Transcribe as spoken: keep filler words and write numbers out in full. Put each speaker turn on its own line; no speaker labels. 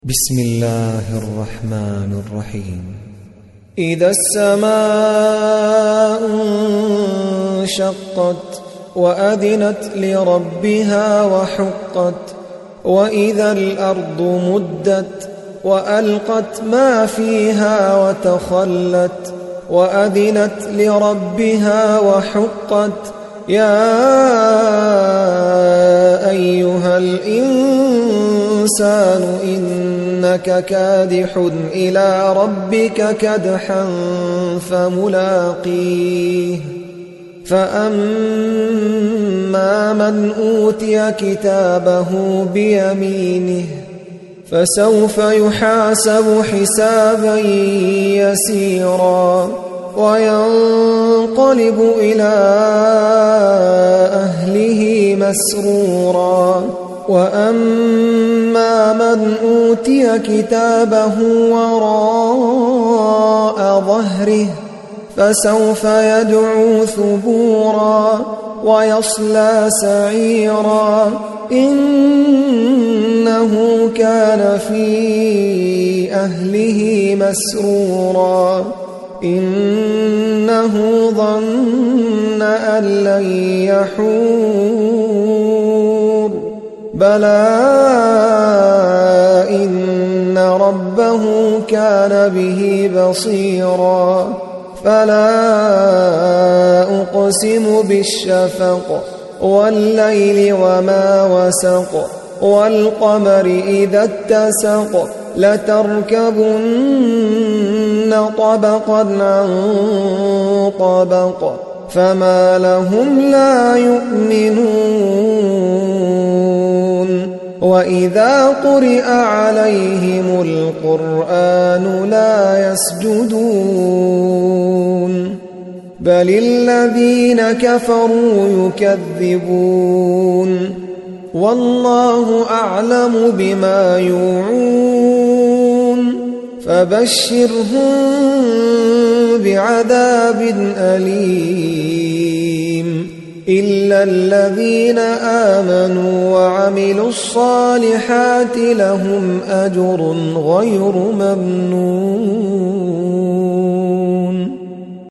بسم الله الرحمن الرحيم.
إذا السماء انشقت وأذنت لربها وحقت وإذا الأرض مدت وألقت ما فيها وتخلت وأذنت لربها وحقت يا أيها الإنسان إنك كادح إلى ربك كدحا فملاقيه فأما من أوتي كتابه بيمينه فسوف يحاسب حسابا يسيرا وينقلب إلى أهله مسرورا وأما من أوتي كتابه وراء ظهره فسوف يدعو ثبورا ويصلى سعيرا إنه كان في أهله مسرورا إنه ظن أن لن يحور بلى إن ربه كان به بصيرا فلا أقسم بالشفق والليل وما وسق والقمر إذا اتسق لتركبن طبقا عن طبق فما لهم لا يؤمنون وإذا قرئ عليهم القرآن لا يسجدون بل الذين كفروا يكذبون والله أعلم بما يوعون فبشرهم بعذاب أليم إلا الذين آمنوا وعملوا الصالحات لهم أجر غير ممنون.